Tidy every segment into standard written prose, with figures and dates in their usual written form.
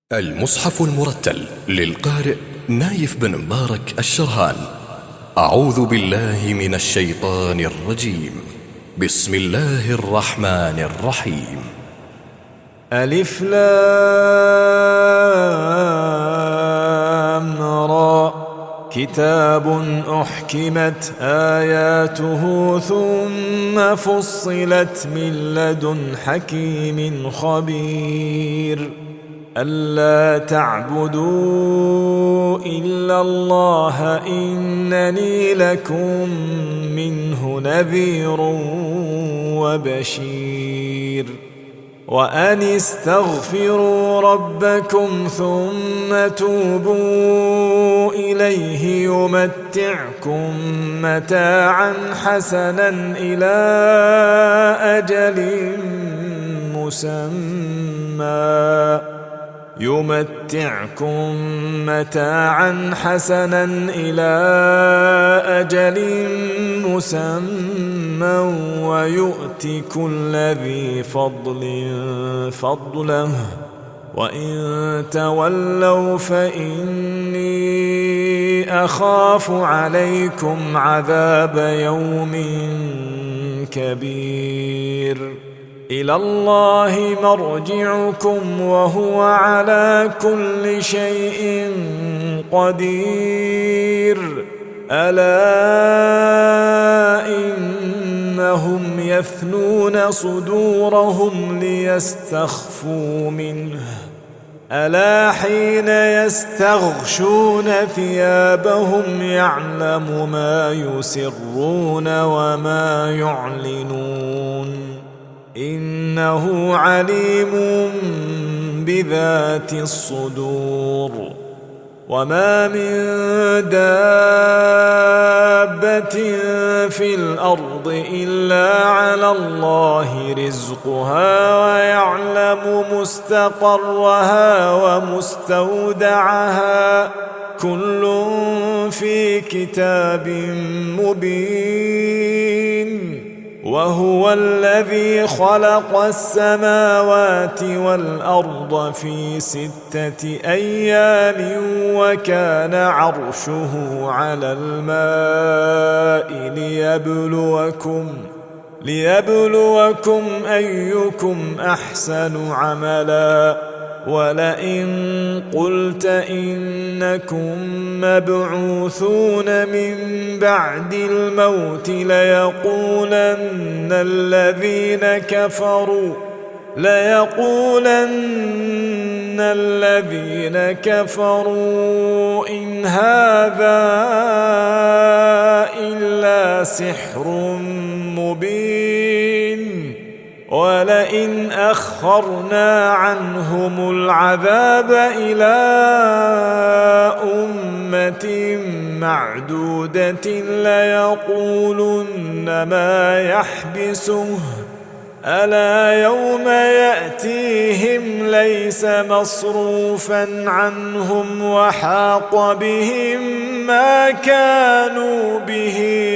المصحف المرتل للقارئ نايف بن مبارك الشرهان. أعوذ بالله من الشيطان الرجيم. بسم الله الرحمن الرحيم. ألف لام را. كتاب أحكمت آياته ثم فصلت من لدن حكيم خبير. ألا تعبدوا إلا الله إنني لكم منه نذير وبشير. وأن استغفروا ربكم ثم توبوا إليه يمتعكم متاعا حسنا إلى أجل مسمى ويؤتي كل ذي فضل فضله. وإن تولوا فإني أخاف عليكم عذاب يوم كبير. إلى الله مرجعكم وهو على كل شيء قدير. ألا إنهم يثنون صدورهم ليستخفوا منه. ألا حين يستغشون ثيابهم يعلم ما يسرون وما يعلنون إنه عليم بذات الصدور. وما من دابة في الأرض إلا على الله رزقها ويعلم مستقرها ومستودعها كل في كتاب مبين. وهو الذي خلق السماوات والأرض في 6 أيام وكان عرشه على الماء ليبلوكم أيكم أحسن عملا. ولئن قلت إنكم مبعوثون من بعد الموت ليقولن الذين كفروا إن هذا إلا سحر مبين. ولئن أخرنا عنهم العذاب إلى أمة معدودة ليقولن ما يحبسه. ألا يوم يأتيهم ليس مصروفا عنهم وحاق بهم ما كانوا به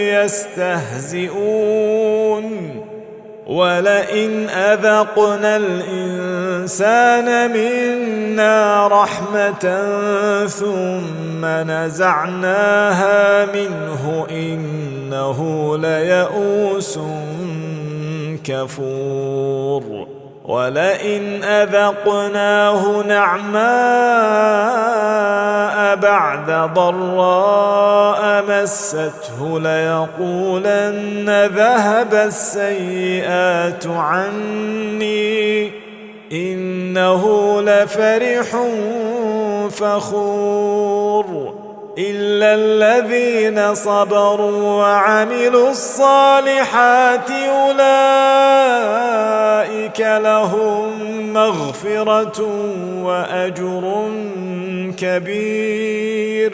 يستهزئون. ولئن أذقنا الإنسان منا رحمة ثم نزعناها منه إنه ليئوس كفور. ولئن أذقناه نعماء بعد ضراء مسته ليقولن ذهب السيئات عني إنه لفرح فخور. إلا الذين صبروا وعملوا الصالحات أولئك لهم مغفرة وأجر كبير.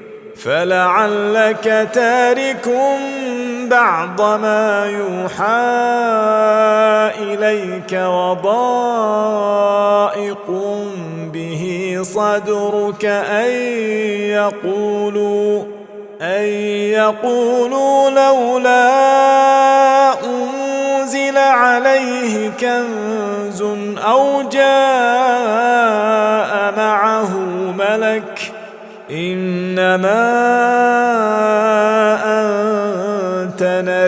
فلعلك تارك بعض ما يوحى إليك وضائق به صدرك أن يقولوا لولا أنزل عليه كنز أو جاء معه ملك إنما أنت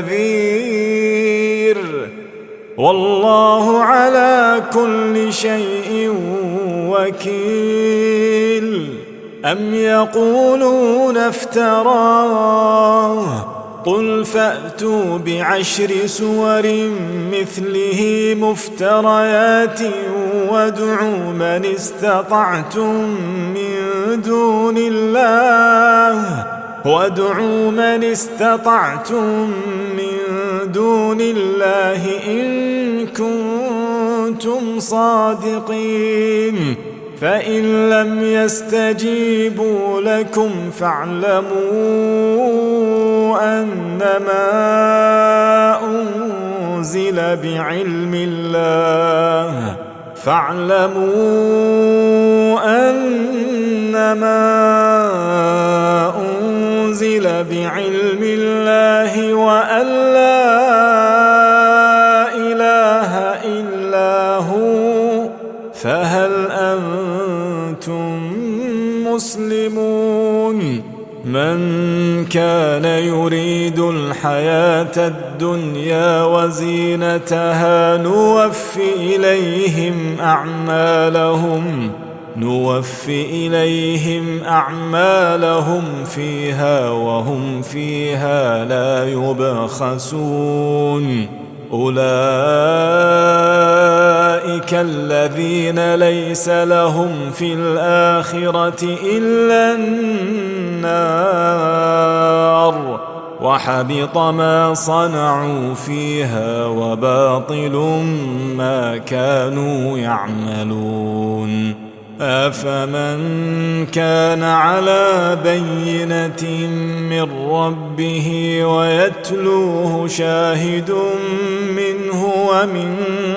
نذير والله على كل شيء وكيل أم يقولون افتراه قل فأتوا بعشر سور مثله مفتريات وادعوا من استطعتم من دون الله إن كنتم صادقين فإن لم يستجيبوا لكم فاعلموا أنما أنزل بعلم الله وأن لا إله إلا هو فهل أنتم مسلمون من كان يريد الحياة الدنيا وزينتها نوفي إليهم أعمالهم فيها وهم فيها لا يبخسون أولئك الذين ليس لهم في الآخرة إلا النار وحبط ما صنعوا فيها وباطل ما كانوا يعملون أفمن كان على بينة من ربه ويتلوه شاهد منه ومن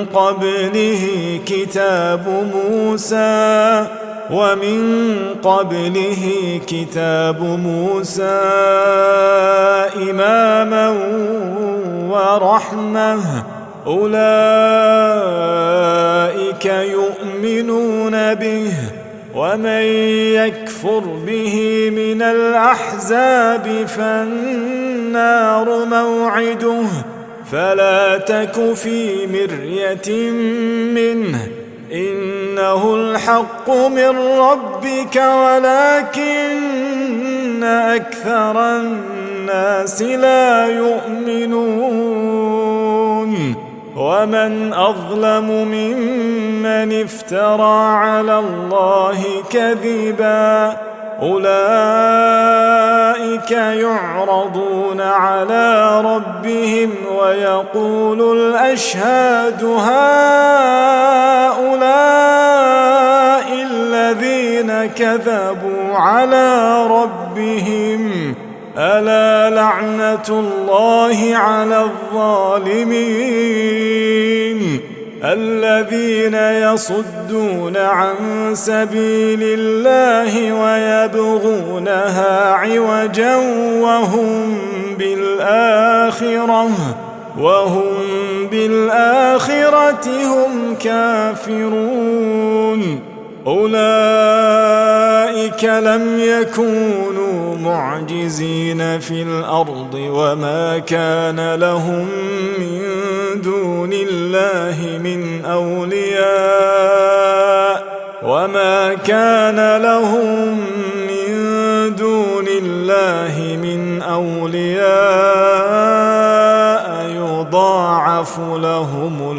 قبله كتاب موسى إماما ورحمة أولئك يؤمنون به ومن يكفر به من الأحزاب فالنار موعده فلا تك في مرية منه إنه الحق من ربك ولكن أكثر الناس لا يؤمنون ومن أظلم ممن افترى على الله كذبا أولئك يعرضون على ربهم ويقول الأشهاد هؤلاء الذين كذبوا على ربهم ألا لعنة الله على الظالمين الذين يصدون عن سبيل الله ويبغونها عوجا وهم بالآخرة هم كافرون أولئك لم يكونوا معجزين في الأرض وما كان لهم من دون الله من أولياء يضاعف لهم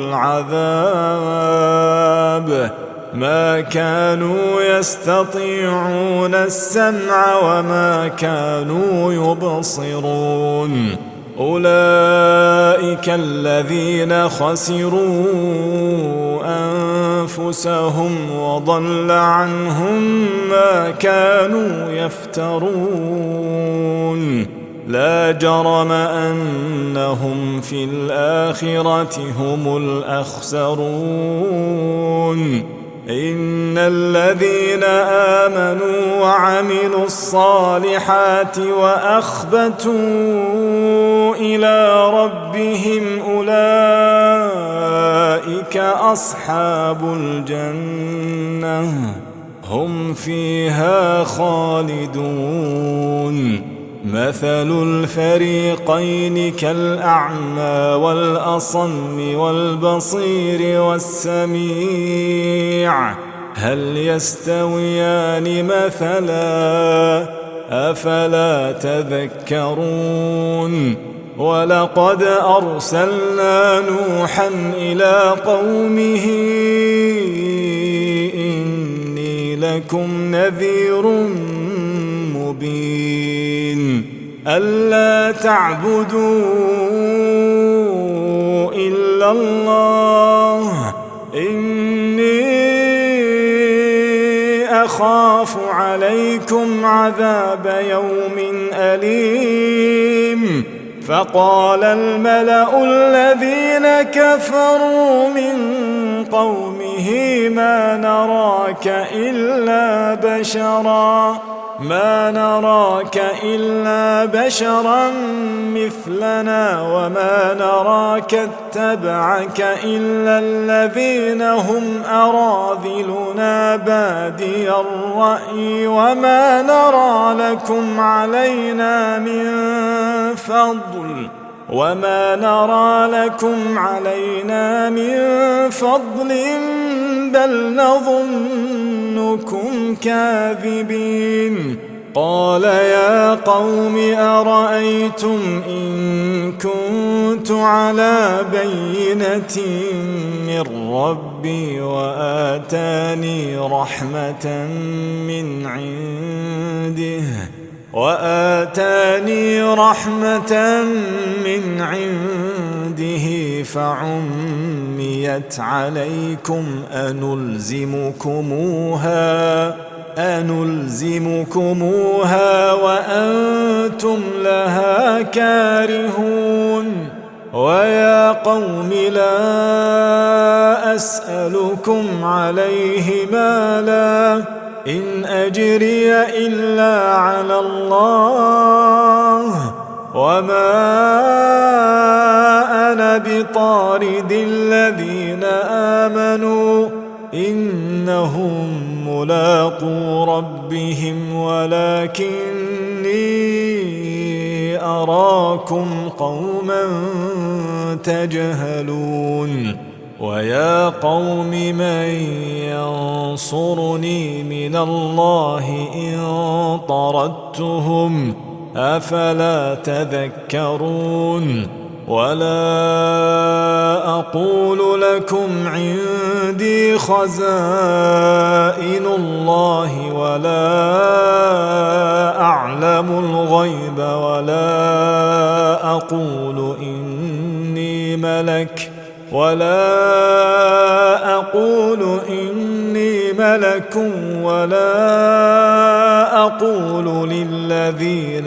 العذاب ما كانوا يستطيعون السمع وما كانوا يبصرون أولئك الذين خسروا أنفسهم وضل عنهم ما كانوا يفترون لا جرم أنهم في الآخرة هم الأخسرون إن الذين آمنوا وعملوا الصالحات وأخبتوا إلى ربهم أولئك أصحاب الجنة هم فيها خالدون مثل الفريقين كالأعمى والأصم والبصير والسميع هل يستويان مثلا أفلا تذكرون ولقد أرسلنا نوحا إلى قومه إني لكم نذير مبين ألا تعبدوا إلا الله إني أخاف عليكم عذاب يوم أليم فقال الملأ الذين كفروا من قومه ما نراك إلا بشرا مثلنا وما نراك اتبعك إلا الذين هم أراذلنا بادي الرأي وما نرى لكم علينا من فضل بل نظنكم كاذبين قال يا قوم أرأيتم إن كنت على بينة من ربي وآتاني رحمة من عنده فعميت عليكم أنلزمكموها وأنتم لها كارهون ويا قوم لا أسألكم عليه مالا إن أجري إلا على الله وما أنا بطارد الذين آمنوا إنهم ملاقو ربهم ولكني أراكم قوما تجهلون ويا قوم من ينصرني من الله إن طردتهم أفلا تذكرون ولا أقول لكم عندي خزائن الله ولا أعلم الغيب ولا أقول إني ملك ولا أقول للذين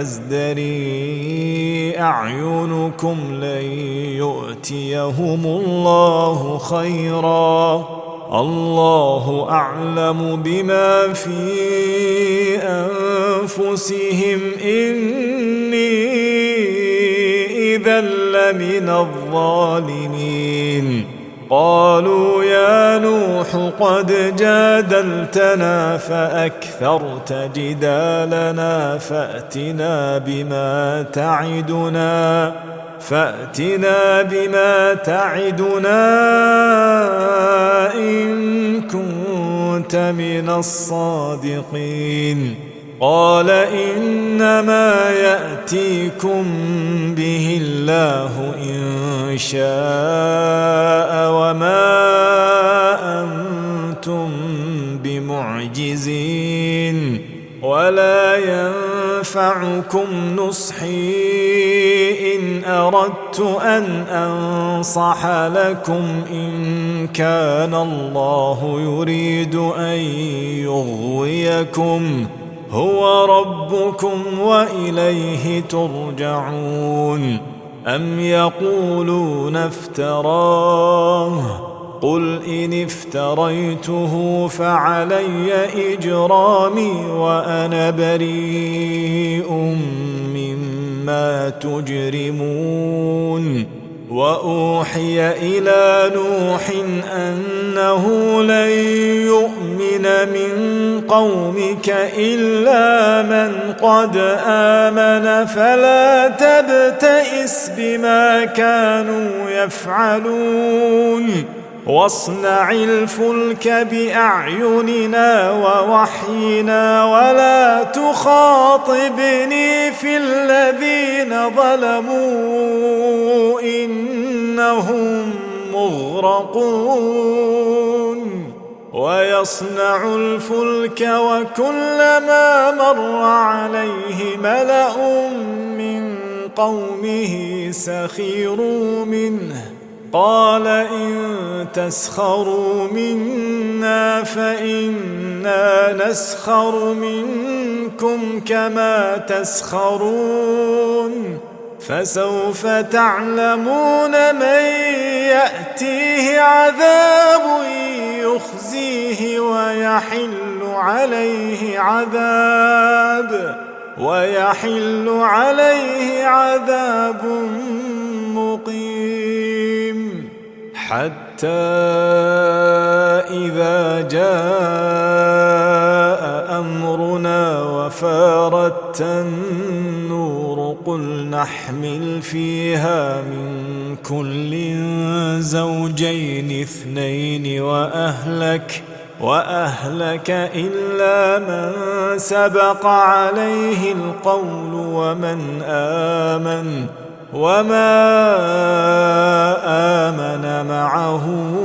تزدري أعينكم لن يؤتيهم الله خيرا الله أعلم بما في أنفسهم إني إذا لمن الظالمين قالوا يا نوح قد جادلتنا فأكثرت جدالنا فأتنا بما تعدنا إن كنت من الصادقين قال إنما يأتيكم به الله إن شاء وما أنتم بمعجزين ولا ينفعكم نصحي إن أردت أن أنصح لكم إن كان الله يريد أن يغويكم هو ربكم وإليه ترجعون أم يقولون افتراه قل إن افتريته فعلي إجرامي وأنا بريء مما تجرمون وأوحي إلى نوح أنه لن يؤمن من قومك إلا من قد آمن فلا تبتئس بما كانوا يفعلون واصنع الفلك بأعيننا ووحينا ولا تخاطبني في الذين ظلموا إنهم مغرقون ويصنع الفلك وكلما مر عليه ملأ من قومه سخروا منه قال إن تسخروا منا فإنا نسخر منكم كما تسخرون فسوف تعلمون من يأتيه عذاب يخزيه ويحل عليه عذاب مقيم حتى إذا جاء أمرنا وفارت النور قل نحمل فيها من كل زوجين اثنين وأهلك إلا من سبق عليه القول وما آمن معه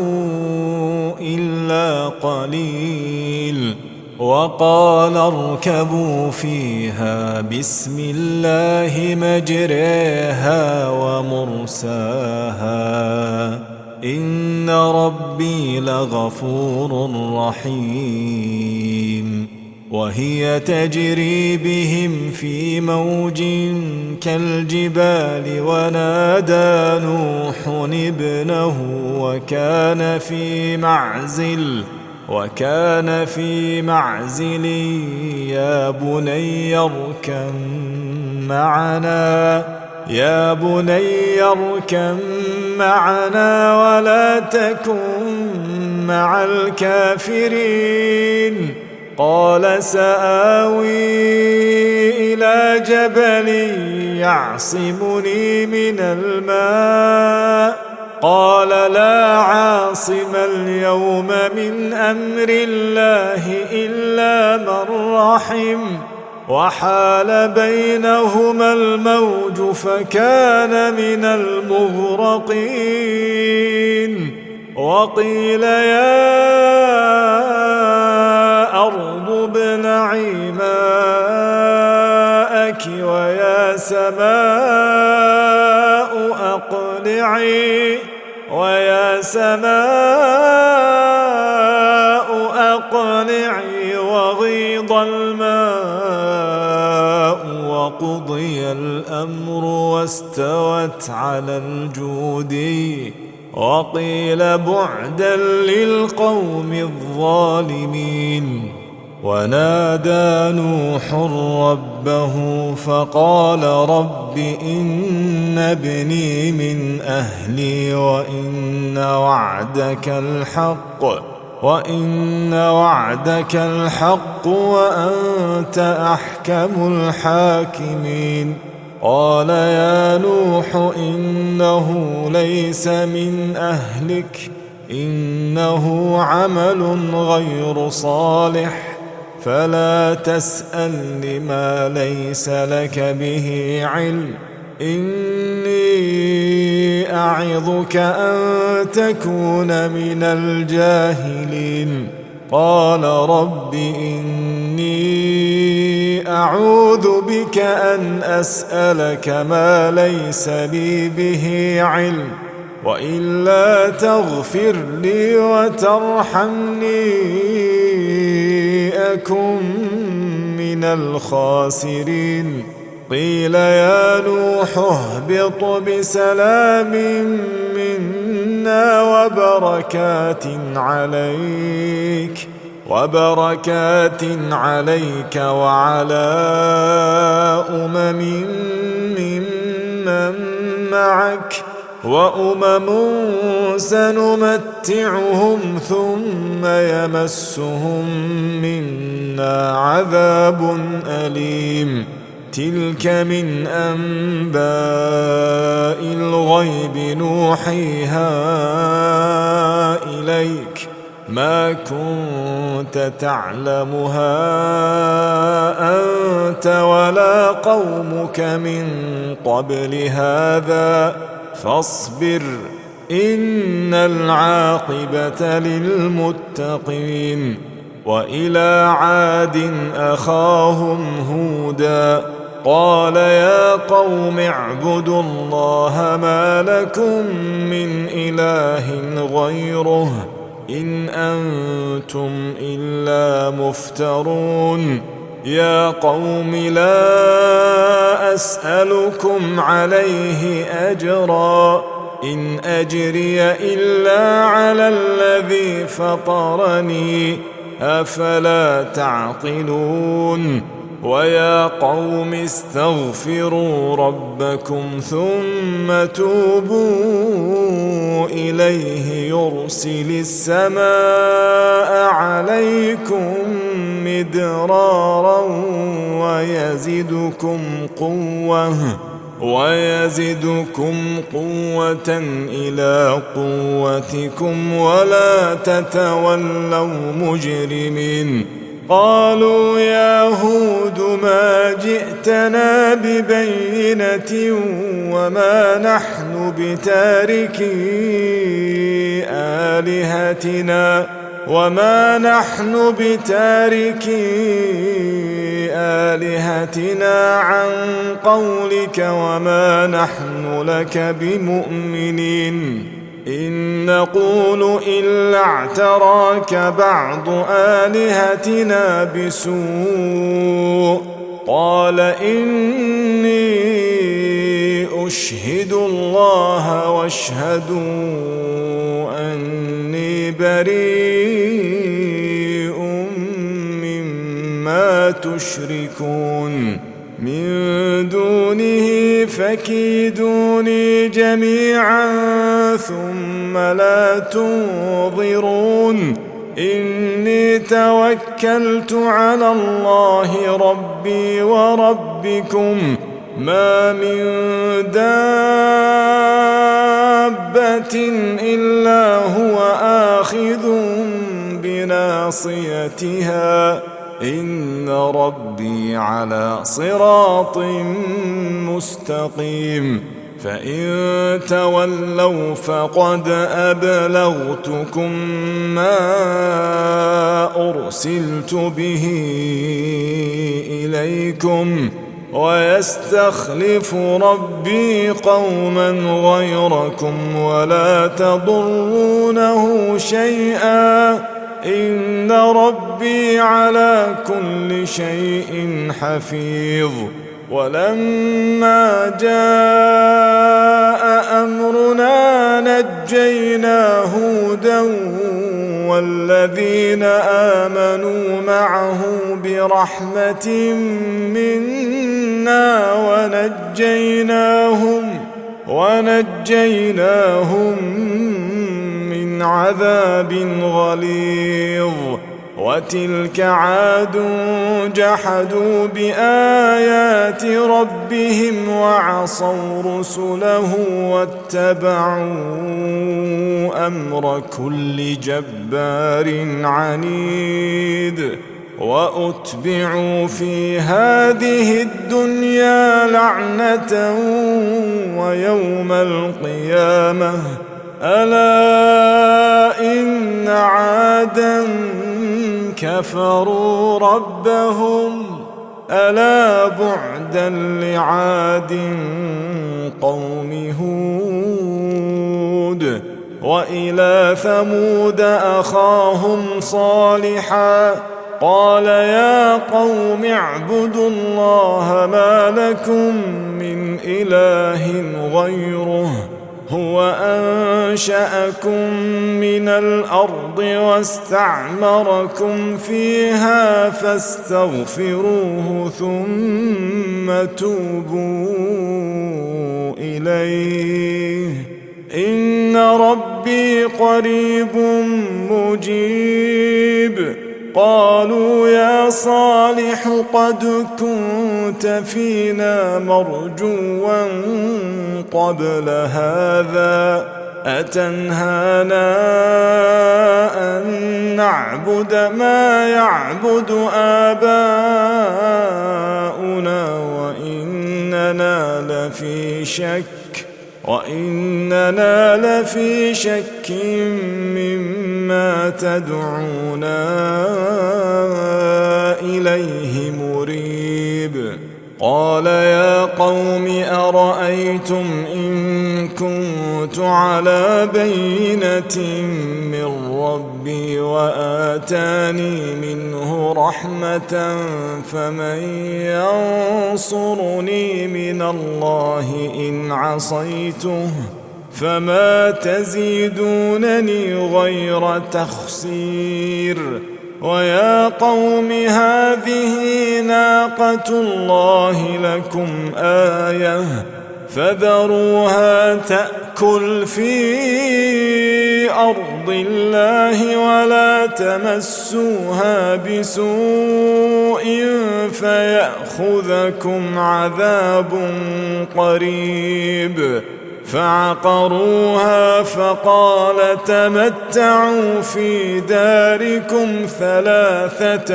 إلا قليل وقال اركبوا فيها بسم الله مجريها ومرساها إن ربي لغفور رحيم وهي تجري بهم في موج كالجبال ونادى نوح ابنه وكان في معزل يا بني اركم معنا ولا تكن مع الكافرين قال سآوي إلى جبل يعصمني من الماء قال لا عاصم اليوم من أمر الله إلا من رحم وحال بينهما الموج فكان من المغرقين وقيل يا أرض ابلعي ماءك ويا سماء أقلعي وغيض الماء وقضي الأمر واستوت على الجودي وقيل بعدا للقوم الظالمين ونادى نوح ربه فقال رب إن ابني من أهلي وإن وعدك الحق وأنت أحكم الحاكمين قال يا نوح إنه ليس من أهلك إنه عمل غير صالح فلا تسأل ما ليس لك به علم إني أعظك أن تكون من الجاهلين قال رب إني أعوذ بك أن أسألك ما ليس لي به علم وإلا تغفر لي وترحمني أكن من الخاسرين قيل يا نوح اهبط بسلام منا وبركات عليك وعلى أمم ممن معك وأمم سنمتعهم ثم يمسهم منا عذاب أليم تلك من أنباء الغيب نوحيها إليك ما كنت تعلمها أنت ولا قومك من قبل هذا فاصبر إن العاقبة للمتقين وإلى عاد أخاهم هودا قال يا قوم اعبدوا الله ما لكم من إله غيره إن أنتم إلا مفترون يا قوم لا أسألكم عليه أجرا إن أجري إلا على الذي فطرني أفلا تعقلون ويا قوم استغفروا ربكم ثم توبوا إليه يرسل السماء عليكم مدرارا ويزدكم قوة إلى قوتكم ولا تتولوا مجرمين قالوا يا هود ما جئتنا ببينة وما نحن بتاركي آلهتنا عن قولك وما نحن لك بمؤمنين إن نقول إلا اعتراك بعض آلهتنا بسوء قال إني أشهد الله واشهدوا أني بريء مما تشركون من دونه فكيدوني جميعا ثم لا تنظرون إني توكلت على الله ربي وربكم ما من دابة إلا هو آخذ بناصيتها إن ربي على صراط مستقيم فإن تولوا فقد أبلغتكم ما أرسلت به إليكم ويستخلف ربي قوما غيركم ولا تضرونه شيئا إن ربي على كل شيء حفيظ ولما جاء أمرنا نجينا هودا والذين آمنوا معه برحمة منا ونجيناهم من عذاب غليظ وتلك عاد جحدوا بآيات ربهم وعصوا رسله واتبعوا أمر كل جبار عنيد وأتبعوا في هذه الدنيا لعنة ويوم القيامة ألا إن عادا كفروا ربهم ألا بعدا لعاد قوم هود وإلى ثمود أخاهم صالحا قال يا قوم اعبدوا الله ما لكم من إله غيره هو أنشأكم من الأرض واستعمركم فيها فاستغفروه ثم توبوا إليه إن ربي قريب مجيب. قالوا يا صالح قد كنت فينا مرجوا قبل هذا، أتنهانا أن نعبد ما يعبد آباؤنا وإننا لفي شك مما تدعونا إليه مريب. قال يا قوم أرأيتم إن كنت على بينة من ربي وآتاني منه رحمة فمن ينصرني من الله إن عصيته، فما تزيدونني غير تخسير. ويا قوم هذه ناقة الله لكم آية فذروها تأكل في أرض الله ولا تمسوها بسوء فيأخذكم عذاب قريب. فعقروها فقال تمتعوا في داركم 3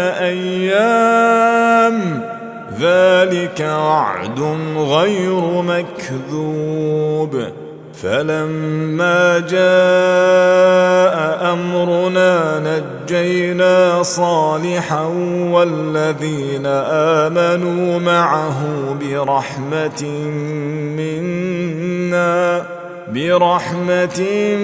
أيام ذلك وعد غير مكذوب. فلما جاء أمرنا نجينا صالحا والذين آمنوا معه برحمة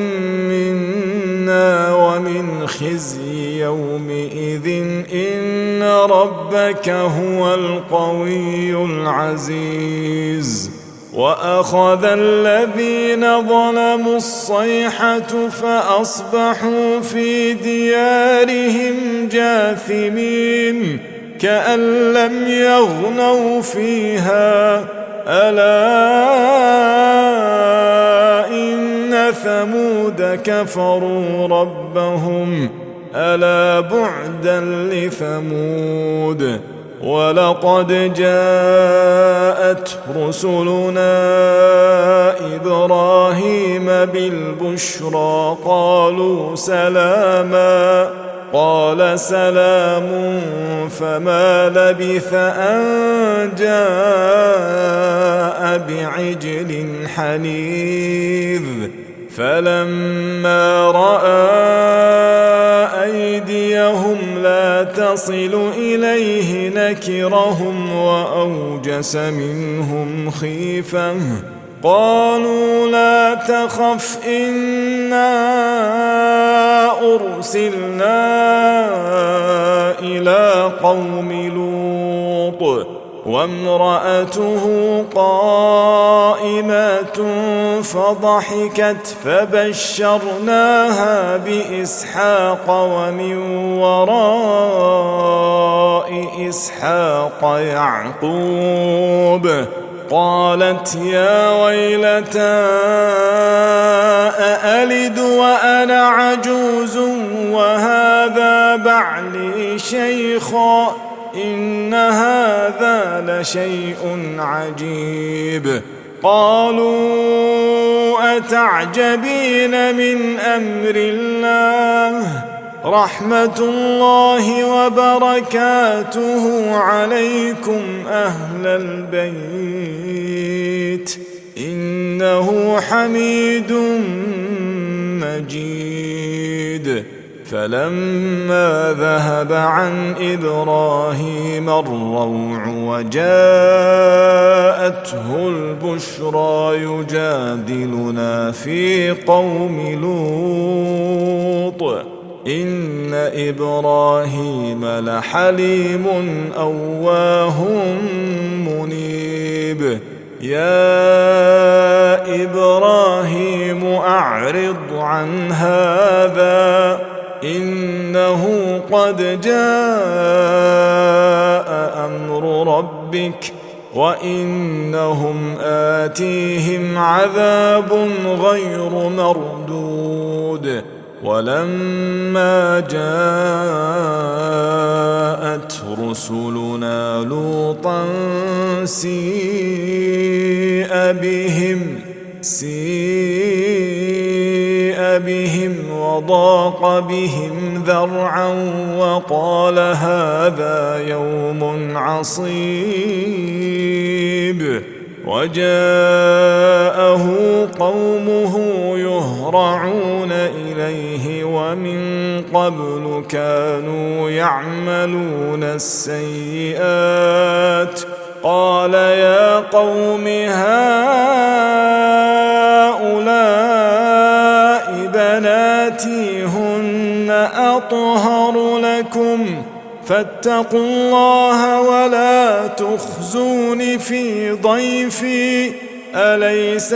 منا ومن خزي يومئذ إن ربك هو القوي العزيز. وأخذ الذين ظلموا الصيحة فأصبحوا في ديارهم جاثمين كأن لم يغنوا فيها ألا إن ثمود كفروا ربهم ألا بعدا لثمود. ولقد جاءت رسلنا إبراهيم بالبشرى قالوا سلاما قال سلام فما لبث أن جاء بعجل حنيذ. فلما رأى أيديهم لا تصل إليه نكرهم وأوجس منهم خيفة. قالوا لا تخف إنا أرسلنا إلى قوم لوط وامرأته قائمة فضحكت فبشرناها بإسحاق ومن وراء إسحاق يعقوب. قالت يا ويلتى أألد وأنا عجوز وهذا بعلي شيخا إن هذا لشيء عجيب. قالوا أتعجبين من أمر الله رحمة الله وبركاته عليكم أهل البيت إنه حميد مجيد. فلما ذهب عن إبراهيم الروع وجاءته البشرى يجادلنا في قوم لوط إن إبراهيم لحليم أواه منيب. يا إبراهيم أعرض عن هذا إنه قد جاء أمر ربك وإنهم آتيهم عذاب غير مردود ولما جاءت رسلنا لوطا سيء بهم وضاق بهم ذرعا وقال هذا يوم عصيب وجاءه قومه يهرعون إليه ومن قبل كانوا يعملون السيئات قال يا قوم هؤلاء بناتي هن أطهر لكم فاتقوا الله ولا تخزون في ضيفي أليس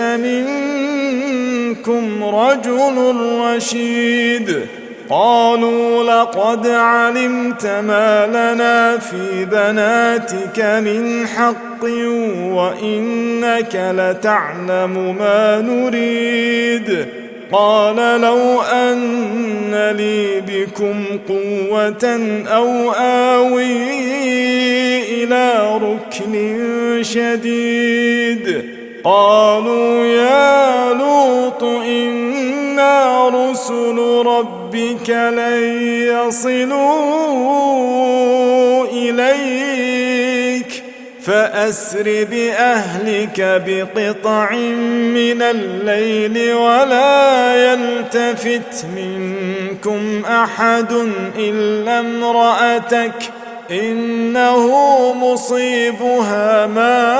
منكم رجل رشيد قالوا لقد علمت ما لنا في بناتك من حق وإنك لتعلم ما نريد قال لو أن لي بكم قوة أو آوي إلى ركن شديد قالوا يا لوط إنا رسل ربك لن يصلوا إليك فأسر بأهلك بقطع من الليل ولا يلتفت منكم أحد إلا امرأتك إنه مصيبها ما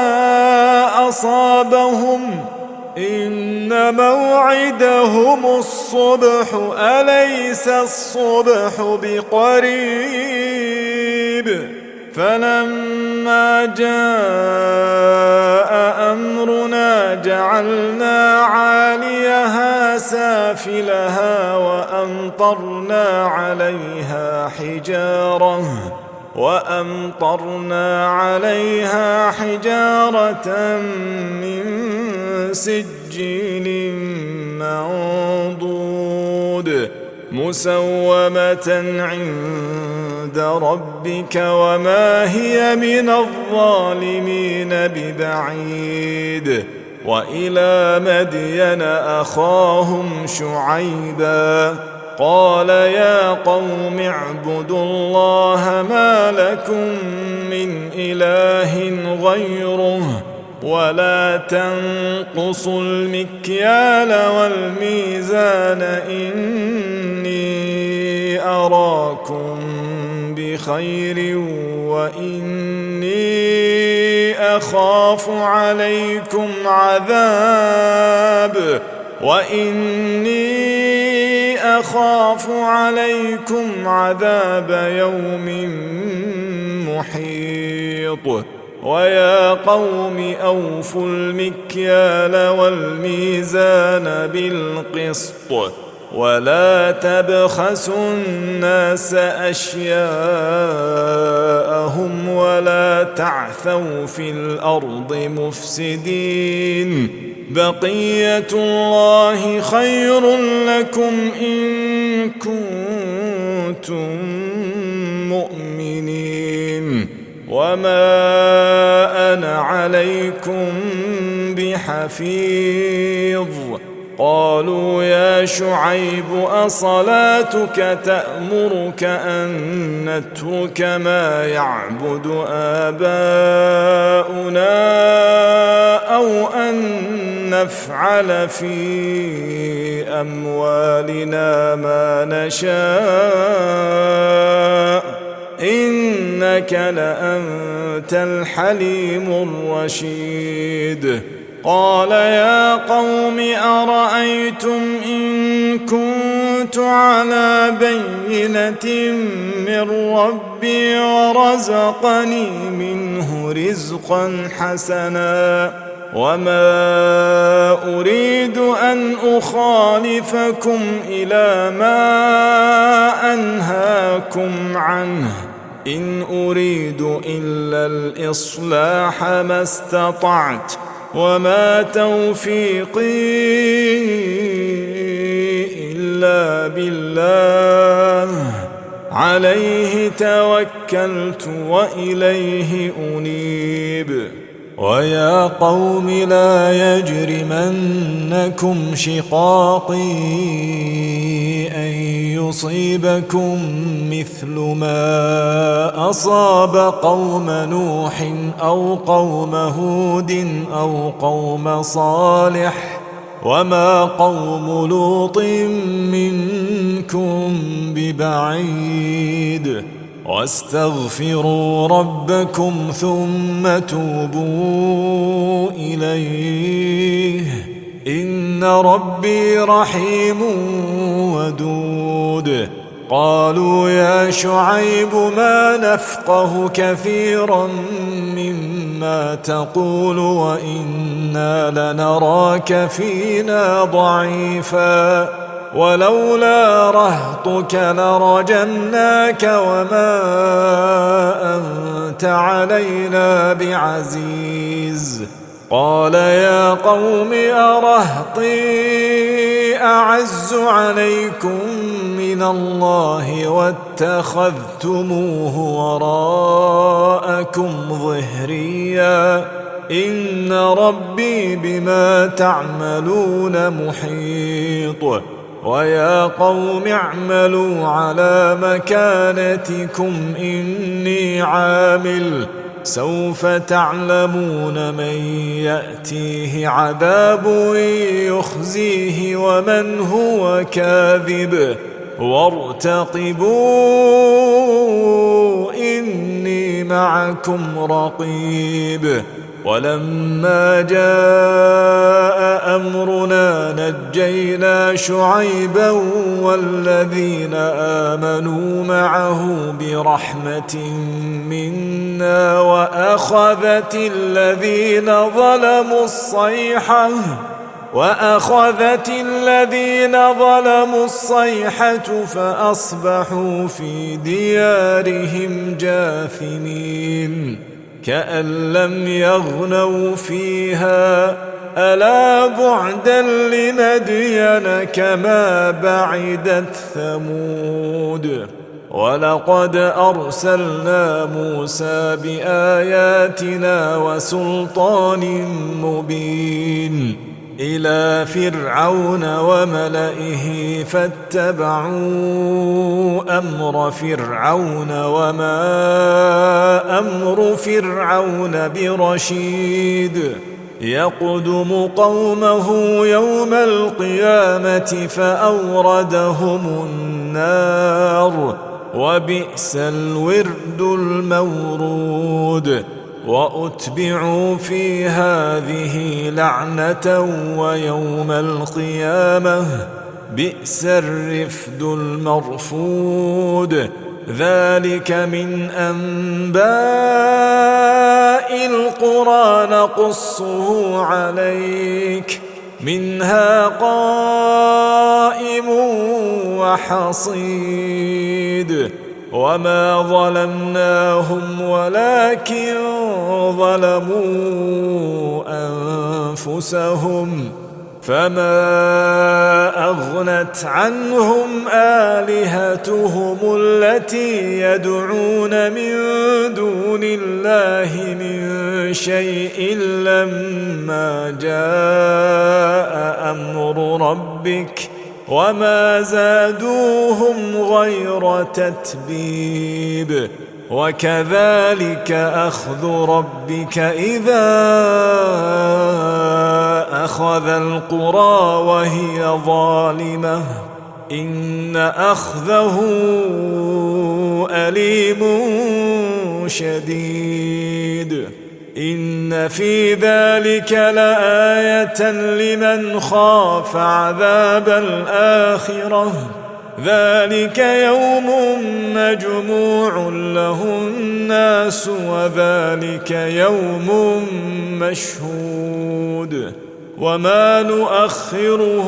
أصابهم إن موعدهم الصبح أليس الصبح بقريب فلما جاء أمرنا جعلنا عاليها سافلها وأمطرنا عليها حجارة من سجيل منضود مسومة عند ربك وما هي من الظالمين ببعيد وإلى مدين أخاهم شعيبا قال يا قوم اعبدوا الله ما لكم من إله غيره ولا تنقصوا المكيال والميزان إني أراكم بخير وإني أخاف عليكم عذاب يوم محيط ويا قوم أوفوا المكيال والميزان بالقسط ولا تبخسوا الناس أشياءهم ولا تعثوا في الأرض مفسدين بقية الله خير لكم إن كنتم مؤمنين وما أنا عليكم بحفيظ قالوا يا شعيب أصلاتك تأمرك أن نترك ما يعبد آباؤنا أو أن نفعل في أموالنا ما نشاء إنك لأنت الحليم الرشيد قال يا قوم أرأيتم إن كنت على بينة من ربي ورزقني منه رزقا حسنا وما أريد أن أخالفكم إلى ما أنهاكم عنه إن أريد إلا الإصلاح ما استطعت وما توفيقي إلا بالله عليه توكلت وإليه أنيب. ويا قوم لا يجرمنكم شقاقي أن يصيبكم مثل ما أصاب قوم نوح أو قوم هود أو قوم صالح وما قوم لوط منكم ببعيد. واستغفروا ربكم ثم توبوا إليه إن ربي رحيم ودود. قالوا يا شعيب ما نفقه كثيرا مما تقول وإنا لنراك فينا ضعيفا ولولا رهطك لرجمناك وما أنت علينا بعزيز. قال يا قوم أرهطي أعز عليكم من الله واتخذتموه وراءكم ظهريا إن ربي بما تعملون محيط. ويا قوم اعملوا على مكانتكم إني عامل سوف تعلمون من يأتيه عذاب يخزيه ومن هو كاذب وارتقبوا إني معكم رقيب. ولما جاء أمرنا نجينا شعيبا والذين آمنوا معه برحمة منا وأخذت الذين ظلموا الصيحة فأصبحوا في ديارهم جاثمين كأن لم يغنوا فيها ألا بعدا لمدين كما بعدت ثمود. ولقد أرسلنا موسى بآياتنا وسلطان مبين إلى فرعون وملئه فاتبعوا أمر فرعون وما أمر فرعون برشيد. يقدم قومه يوم القيامة فأوردهم النار وبئس الورد المورود. وأتبعوا في هذه لعنة ويوم القيامة بئس الرفد المرفود. ذلك من أنباء القرى نقصه عليك منها قائم وحصيد. وما ظلمناهم ولكن ظلموا أنفسهم فما أغنت عنهم آلهتهم التي يدعون من دون الله من شيء لما جاء أمر ربك وما زادوهم غير تتبيب. وكذلك أخذ ربك إذا أخذ القرى وهي ظالمة إن أخذه أليم شديد. إن في ذلك لآية لمن خاف عذاب الآخرة ذلك يوم مجموع له الناس وذلك يوم مشهود. وما نؤخره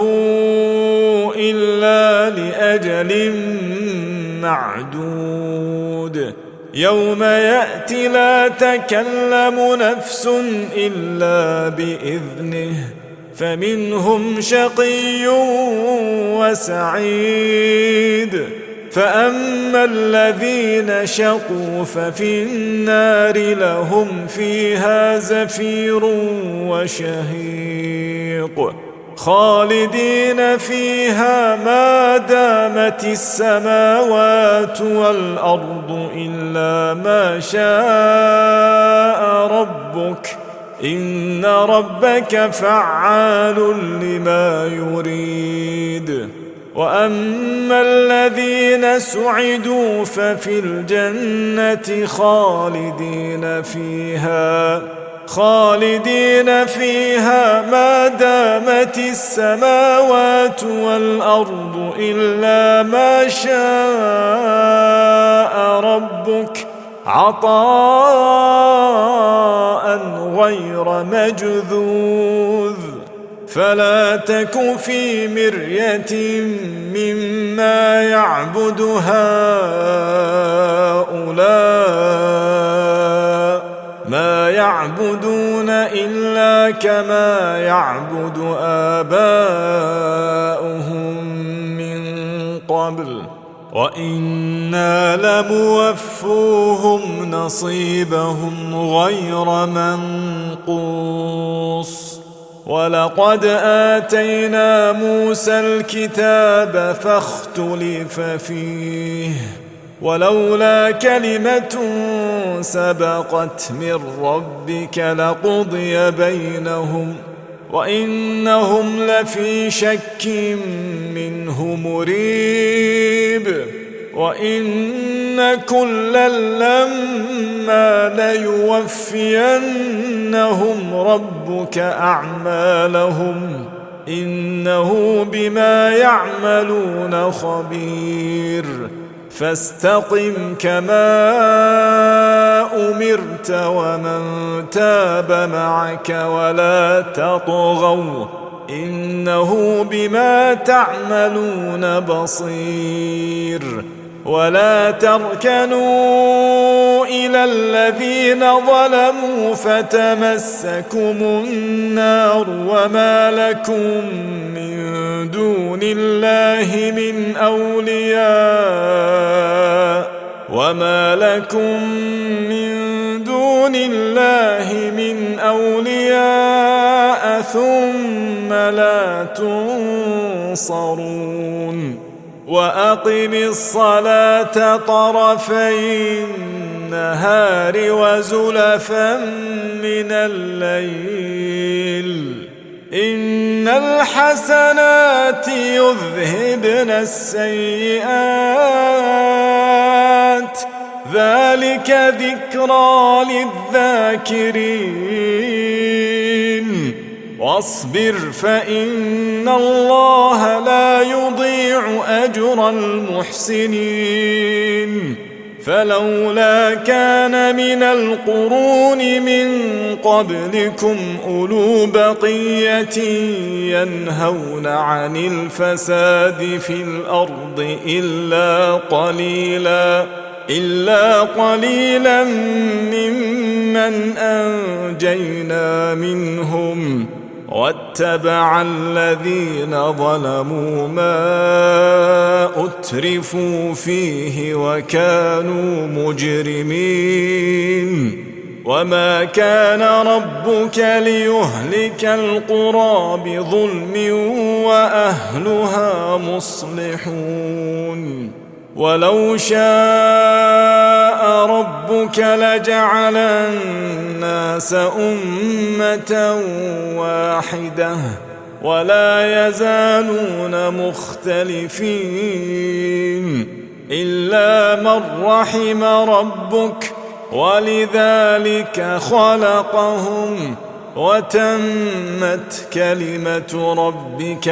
إلا لأجل معدود يوم يأتي لا تكلم نفس إلا بإذنه فمنهم شقي وسعيد فأما الذين شقوا ففي النار لهم فيها زفير وشهيق خالدين فيها ما دامت السماوات والأرض إلا ما شاء ربك إن ربك فعال لما يريد وأما الذين سعدوا ففي الجنة خالدين فيها ما دامت السماوات والأرض إلا ما شاء ربك عطاء غير مجذوذ فلا تك في مرية مما يعبد هؤلاء ما يعبدون إلا كما يعبد آباؤهم من قبل وإنا لموفوهم نصيبهم غير منقوص ولقد آتينا موسى الكتاب فاختلف فيه ولولا كلمة سبقت من ربك لقضي بينهم وإنهم لفي شك منه مريب وإن كلا لما ليوفينهم ربك أعمالهم إنه بما يعملون خبير فاستقم كما أمرت ومن تاب معك ولا تطغوا إنه بما تعملون بصير ولا تركنوا إلى الذين ظلموا فتمسكم النار وما لكم من دون الله من أولياء ثم لا تنصرون وأقم الصلاة طرفي النهار وزلفا من الليل إن الحسنات يذهبن السيئات ذلك ذكرى للذاكرين واصبر فإن الله لا يضيع أجر المحسنين فلولا كان من القرون من قبلكم أولو بقية ينهون عن الفساد في الأرض إلا قليلا ممن أنجينا منهم واتبع الذين ظلموا ما أترفوا فيه وكانوا مجرمين وما كان ربك ليهلك القرى بظلم وأهلها مصلحون ولو شاء ربك لجعل الناس أمة واحدة ولا يزالون مختلفين إلا من رحم ربك ولذلك خلقهم وتمت كلمة ربك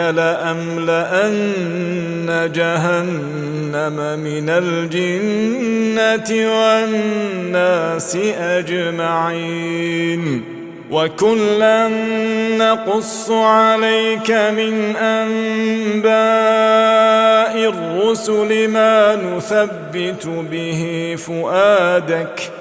لأملأن جهنم من الجنة والناس أجمعين وكلا نقص عليك من أنباء الرسل ما نثبت به فؤادك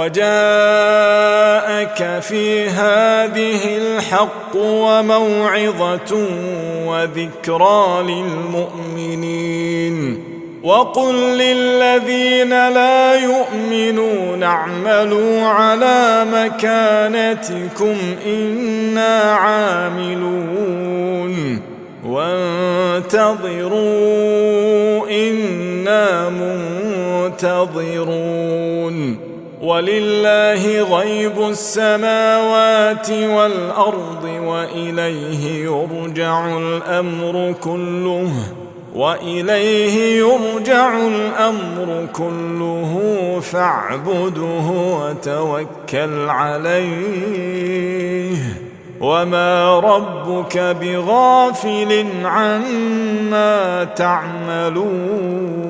وجاءك في هذه الحق وموعظة وذكرى للمؤمنين وقل للذين لا يؤمنون اعملوا على مكانتكم إنا عاملون وانتظروا إنا منتظرون ولله غيب السماوات والأرض وإليه يرجع الأمر كله فاعبده وتوكل عليه وما ربك بغافل عما تعملون.